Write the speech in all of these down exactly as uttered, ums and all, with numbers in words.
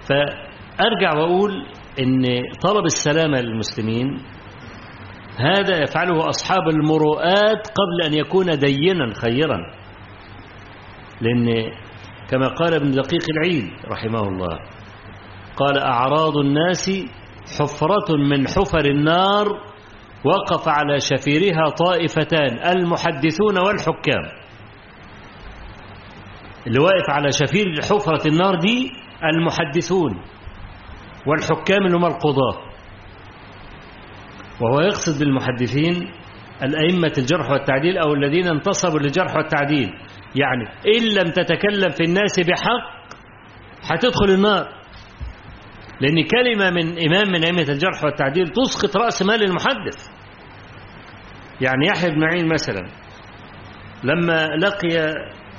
فأرجع وأقول إن طلب السلامة للمسلمين هذا يفعله أصحاب المروءات قبل أن يكون دينا خيرا، لأن كما قال ابن دقيق العيد رحمه الله قال أعراض الناس حفرة من حفر النار وقف على شفيرها طائفتان المحدثون والحكام. اللي واقف على شفير حفرة النار دي المحدثون والحكام اللي هم القضاة، وهو يقصد بالمحدثين الأئمة الجرح والتعديل أو الذين انتصبوا للجرح والتعديل، يعني إن لم تتكلم في الناس بحق هتدخل النار، لأن كلمة من إمام من أئمة الجرح والتعديل تسقط رأس مال المحدث. يعني يحيى بن معين مثلا لما لقي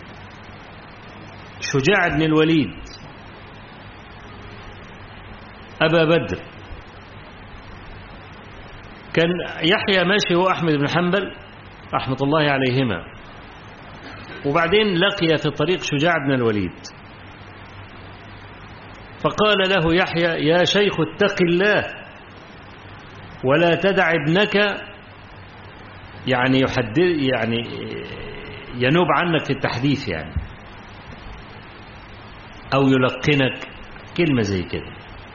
شجاع بن الوليد أبا بدر، كان يحيى ماشي هو أحمد بن حنبل رحمة الله عليهما، وبعدين لقي في الطريق شجاع بن الوليد، فقال له يحيى يا شيخ اتق الله ولا تدع ابنك يعني يحدث يعني ينوب عنك في التحديث يعني أو يلقنك كلمة زي كده.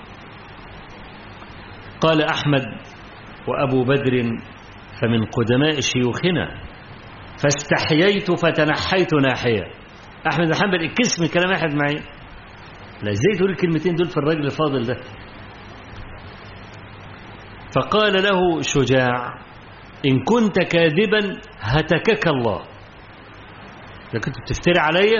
قال أحمد وأبو بدر فمن قدماء شيوخنا فاستحييت فتنحيت ناحية. أحمد بن حنبل الكسم من كلام أحد معي، لا ازاي تقول الكلمتين دول في الرجل الفاضل ده؟ فقال له شجاع إن كنت كاذبا هتكك الله، إذا كنت بتفتري علي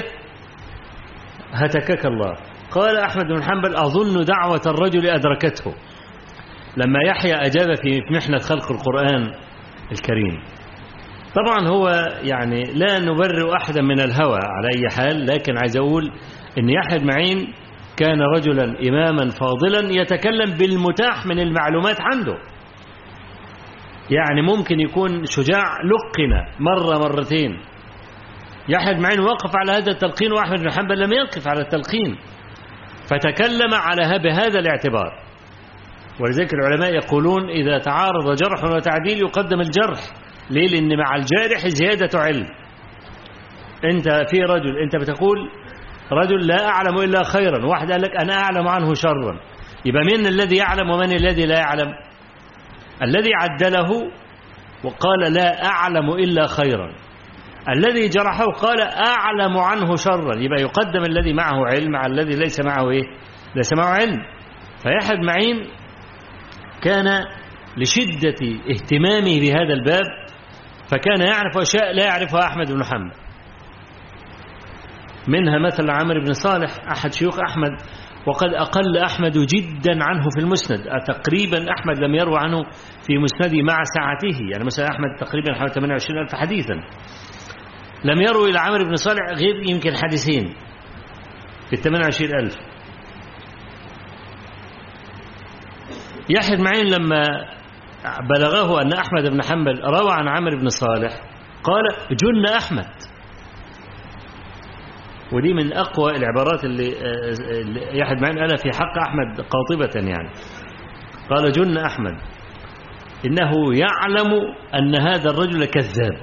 هتكك الله. قال أحمد بن حنبل أظن دعوة الرجل أدركته لما يحيى أجاب في محنة خلق القرآن الكريم. طبعا هو يعني لا نبرئ أحدا من الهوى على أي حال، لكن عايز أقول إن يحيى بن معين كان رجلا إماما فاضلا يتكلم بالمتاح من المعلومات عنده. يعني ممكن يكون شجاع لقن مرة مرتين، يحيى بن معين وقف على هذا التلقين وأحمد بن حنبل لم يقف على التلقين، فتكلم على بهذا الاعتبار. ولذلك العلماء يقولون إذا تعارض جرح وتعديل يقدم الجرح. ليه؟ لأن مع الجارح زيادة علم. أنت في رجل أنت بتقول رجل لا أعلم إلا خيرا، واحد قال لك أنا أعلم عنه شرا، يبقى من الذي يعلم ومن الذي لا يعلم؟ الذي عدله وقال لا أعلم إلا خيرا، الذي جرحه قال أعلم عنه شرا، يبقى يقدم الذي معه علم على الذي ليس معه إيه؟ ليس معه علم. فيحيى بن معين كان لشدة اهتمامه بهذا الباب فكان يعرف أشياء لا يعرفها أحمد بن حنبل، منها مثل عمرو بن صالح أحد شيوخ أحمد، وقد أقل أحمد جدا عنه في المسند، تقريبا أحمد لم يروى عنه في مسنده مع ساعته، يعني مثلا أحمد تقريبا حوالي ثمانية وعشرين ألف حديثا، لم يروي إلى عمرو بن صالح غير يمكن حديثين في ثمانية وعشرين ألف. يحيى بن معين لما بلغه أن أحمد بن حنبل روى عن عمرو بن صالح قال جن أحمد، ودي من أقوى العبارات اللي يحيى بن معين قالها في حق أحمد قاطبة، يعني قال جن أحمد إنه يعلم أن هذا الرجل كذاب.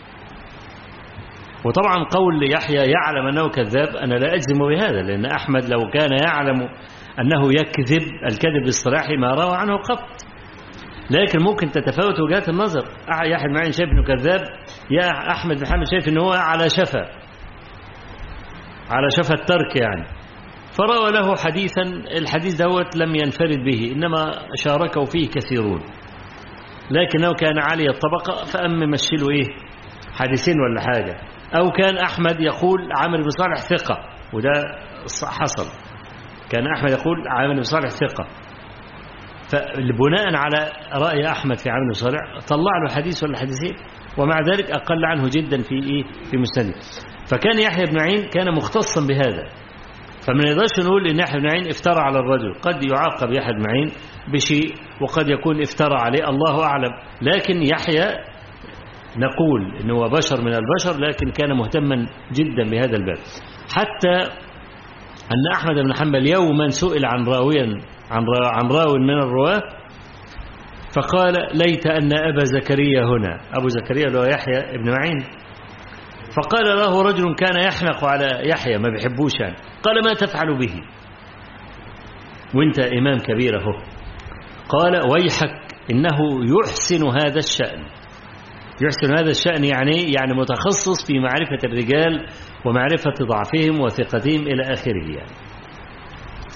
وطبعا قول يحيى يعلم أنه كذاب أنا لا أجزم بهذا، لأن أحمد لو كان يعلم أنه يكذب الكذب الصلاحي ما روى عنه قط، لكن ممكن تتفاوت وجهات النظر. يحيى بن معين شايف أنه كذاب، يا أحمد بن حنبل شايف أنه على شفا على شفا الترك يعني، فروى له حديثا الحديث دوت لم ينفرد به إنما شاركوا فيه كثيرون، لكنه كان عالي الطبقة فأم مشيله إيه حديثين ولا حاجة. أو كان أحمد يقول عامر بن صالح ثقة، وده حصل، كان أحمد يقول عامر بن صالح ثقة، فبناء على رأي أحمد في عامر بن صالح طلع له حديث ولا حديثين، ومع ذلك أقل عنه جدا في إيه في مسنده. فكان يحيى بن معين كان مختصا بهذا، فما نقدرش نقول إن يحيى بن معين افترى على الرجل، قد يعاقب يحيى بن معين بشيء وقد يكون افترى عليه الله أعلم، لكن يحيى نقول إنه هو بشر من البشر، لكن كان مهتما جدا بهذا الباب. حتى أن أحمد بن حنبل يوما سئل عن راويا عن عن راو من الرواة فقال ليت أن أبا زكريا هنا. أبو زكريا اللي هو يحيى بن معين. فقال له رجل كان يحنق على يحيى ما بيحبوش يعني، قال ما تفعل به وانت إمام كبير اهو؟ قال ويحك إنه يحسن هذا الشأن. يحسن هذا الشأن يعني يعني متخصص في معرفة الرجال ومعرفة ضعفهم وثقتهم إلى آخره يعني. ف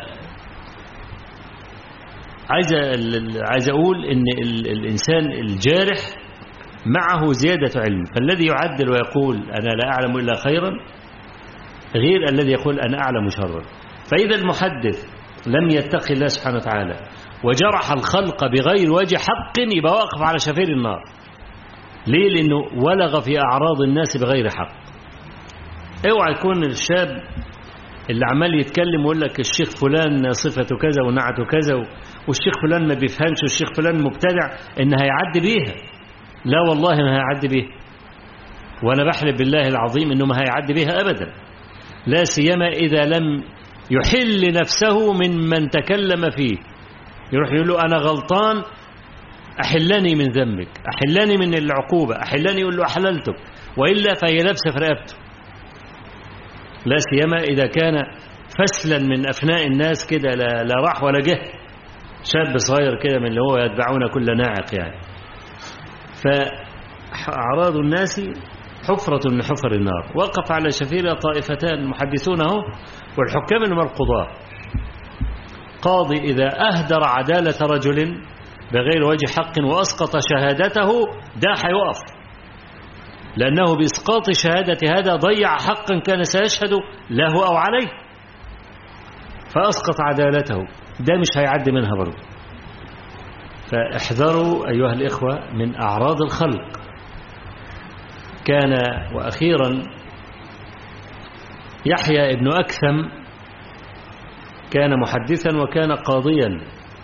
عايز عايز أقول إن الإنسان الجارح معه زيادة علم، فالذي يعدل ويقول أنا لا أعلم إلا خيرا غير الذي يقول أنا أعلم شرا. فإذا المحدث لم يتقي الله سبحانه وتعالى وجرح الخلق بغير وجه حق يبقى واقف على شفير النار. ليه؟ لأنه ولغ في أعراض الناس بغير حق. اوعى يكون الشاب اللي عمال يتكلم ويقول لك الشيخ فلان صفته كذا ونعته كذا والشيخ فلان ما بيفهمش والشيخ فلان مبتدع إن هيعدي بيها. لا والله ما هيعدي بيها، وأنا بحلف بالله العظيم إنه ما هيعدي بيها أبدا، لا سيما إذا لم يحل نفسه من من تكلم فيه. يروح يقول له أنا غلطان أحلني من ذنبك، أحلني من العقوبة، أحلني، يقول له أحللتك، وإلا فهي لابسة في رقبته. لا سيما إذا كان فسلا من أفناء الناس كده، لا, لا راح ولا جه، شاب صغير كده من اللي هو يتبعون كل ناعق يعني. فأعراض الناس حفرة من حفر النار. وقف على شفيرة طائفتان محدثونه والحكام من القضاة. قاضي إذا أهدر عدالة رجل بغير وجه حق وأسقط شهادته ده حيوقف، لأنه بإسقاط شهادة هذا ضيع حقا كان سيشهد له أو عليه، فأسقط عدالته، ده مش هيعدي منها برضه. فاحذروا أيها الإخوة من أعراض الخلق. كان وأخيرا يحيى ابن أكثم كان محدثا وكان قاضيا.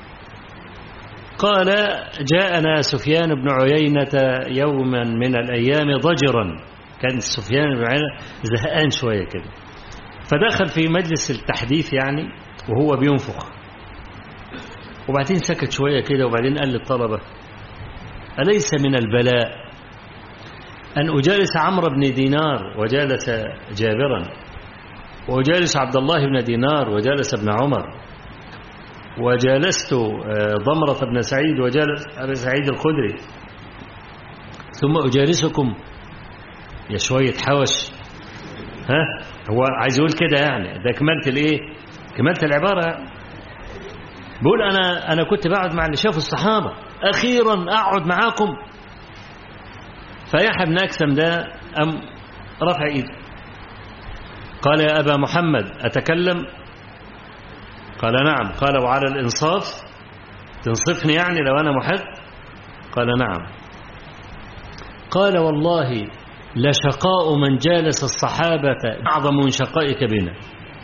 قال جاءنا سفيان بن عيينة يوما من الأيام ضجرا. كان سفيان بن عيينة زهقان شوية كده، فدخل في مجلس التحديث يعني وهو بينفخ، وبعدين سكت شوية كده، وبعدين قال للطلبة أليس من البلاء أن أجالس عمرو بن دينار وجالس جابرا، وأجالس عبد الله بن دينار وجالس ابن عمر، وجالست ضمرة بن سعيد وجالس أبي سعيد الخدري، ثم أجالسكم يا شوية حوش؟ ها، هو عايز يقول كده يعني، ده كملت الإيه؟ كملت العبارة. بقول أنا أنا كنت بقعد مع اللي شافوا الصحابة، أخيرا أقعد معاكم. فيحيى بن أكثم ده أم رفع إيده، قال يا أبا محمد أتكلم؟ قال نعم. قال وعلى الإنصاف تنصفني يعني لو أنا محق؟ قال نعم. قال والله لشقاء من جالس الصحابة أعظم من شقائك بنا.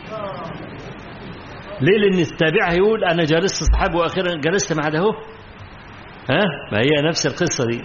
ليه؟ لأن التابع يقول أنا جالست الصحابة وأخيرا جلست مع ده. ها، ما هي نفس القصة دي.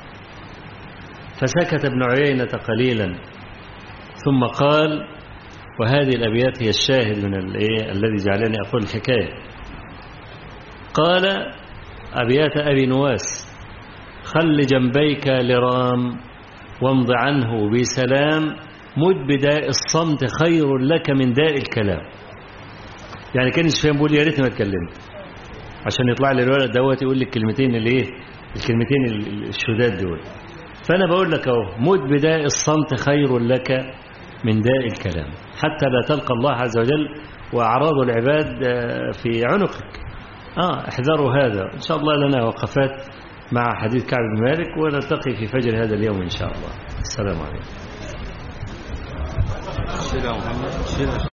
فسكت ابن عيينة قليلا ثم قال، وهذه الأبيات هي الشاهد من الذي جعلني أقول الحكاية. قال أبيات أبي نواس: خل جنبيك لرام وامض عنه بسلام، مد بداء الصمت خير لك من داء الكلام. يعني كان الشيخ بيقول يا ريت ما اتكلمت عشان يطلع لي الولد دوت يقول لي الكلمتين اللي ايه، الكلمتين الشداد دول. فأنا بقول لك اهو، مد بداء الصمت خير لك من داء الكلام، حتى لا تلقى الله عز وجل وأعراض العباد في عنقك. آه احذروا هذا. إن شاء الله لنا وقفات مع حديث كعب بن مالك، ونلتقي في فجر هذا اليوم إن شاء الله. السلام عليكم.